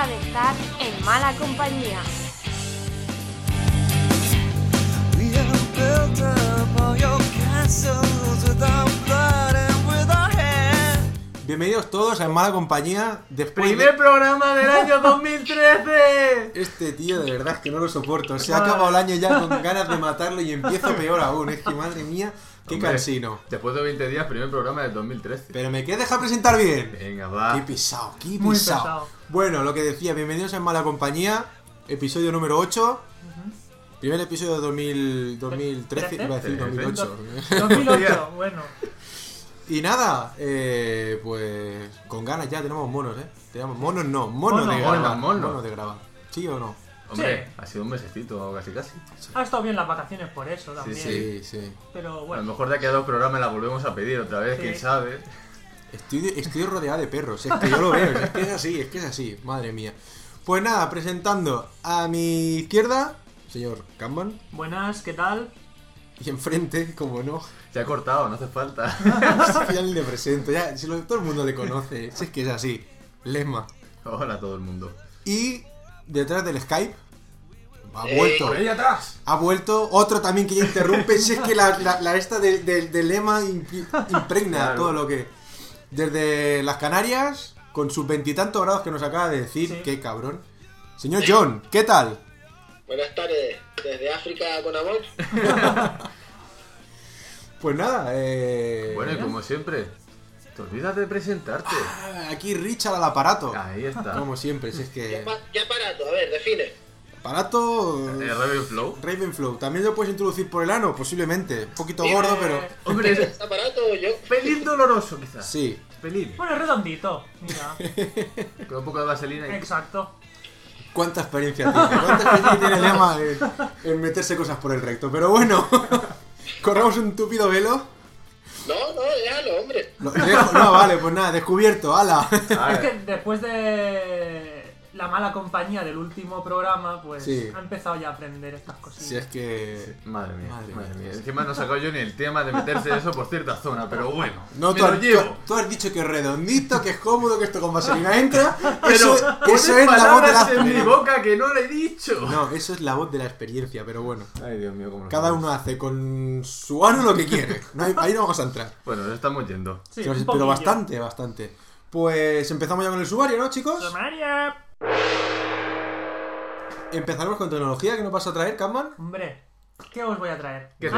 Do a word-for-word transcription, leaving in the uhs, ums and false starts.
de estar en mala compañía. Bienvenidos todos a En Mala Compañía. Después ¡Primer de... programa del año dos mil trece! Este tío de verdad es que no lo soporto. Se ha acabado el año ya con ganas de matarlo y empiezo peor aún. Es que madre mía, qué Hombre, cansino. Después de veinte días, primer programa del dos mil trece. Pero me quieres dejar presentar bien. Venga, va. Qué pisado, qué Muy pisado. pesado. Bueno, lo que decía, bienvenidos a En Mala Compañía, episodio número ocho. Primer episodio de dos mil, dos mil trece, iba a decir dos mil ocho. dos mil ocho, bueno. Y nada, eh, pues con ganas ya tenemos monos, ¿eh? Tenemos monos no, monos Mono, de mono, grabar. mono. Monos de grabar. ¿Sí o no? Hombre, Sí. ha sido un mesecito, casi casi. Ha estado bien las vacaciones por eso también. Sí, sí. Pero A lo bueno. mejor de aquí a dos programas la volvemos a pedir otra vez, Sí. quién sabe. Estoy, estoy rodeado de perros, es que yo lo veo, es que es así, es que es así, madre mía. Pues nada, presentando a mi izquierda, señor Kanban, Buenas, ¿qué tal? y enfrente, como no, Se ha cortado, no hace falta. es que ya ni le presento, ya, si lo, todo el mundo le conoce, si es que es así, Lesma. Hola a todo el mundo. Y detrás del Skype, ha Eh, vuelto, ¡Por ahí atrás! ha vuelto otro también que ya interrumpe, si es que la, la, la esta del de, de Lema imp- impregna Claro. todo lo que... Desde las Canarias, con sus veintitantos grados que nos acaba de decir, Sí. qué cabrón. Señor John, ¿qué tal? Buenas tardes, desde África con amor. Pues nada, eh... Bueno, y como siempre, te olvidas de presentarte. ah, aquí Richard al aparato. Ahí está. Como siempre, si es ¿Qué, que... pa- qué aparato? A ver, define. Aparato... Eh, Ravenflow. Ravenflow. ¿También lo puedes introducir por el ano? Posiblemente. Un poquito Eh, gordo, pero... Hombre, es ¿Este aparato yo? pelín doloroso quizás. Sí. Pelín. Bueno, es redondito. Mira. Con un poco de vaselina y... Exacto. ¿Cuánta experiencia tiene? ¿Cuánta experiencia tiene Lema en, en meterse cosas por el recto? Pero bueno, corramos un túpido velo. No, no, déjalo, hombre. Lo dejo- no, vale, pues nada, descubierto, ala. A Es ver, que después de la mala compañía del último programa, pues Sí. ha empezado ya a aprender estas cosillas. Si es que... Madre mía, Madre madre, mía. mía. Encima no he sacado yo ni el tema de meterse eso por cierta zona, pero bueno. No, me tú lo has, llevo. tú- tú has dicho que es redondito, que es cómodo, que esto con vaselina entra. Pero Eso, pones eso es la voz de la palabras en mi experiencia. boca que no le he dicho. No, eso es la voz de la experiencia, pero bueno. Ay, Dios mío, cómo lo Cada sabes. uno hace con su ano lo que quiere. No hay- ahí no vamos a entrar. Bueno, nos estamos yendo. Sí, Pero, un pero poquillo. bastante, bastante. Pues empezamos ya con el sumario, ¿no, chicos? Sumario. Empezaremos con tecnología que nos vas a traer, Kanban. Hombre, ¿qué os voy a traer? ¿Qué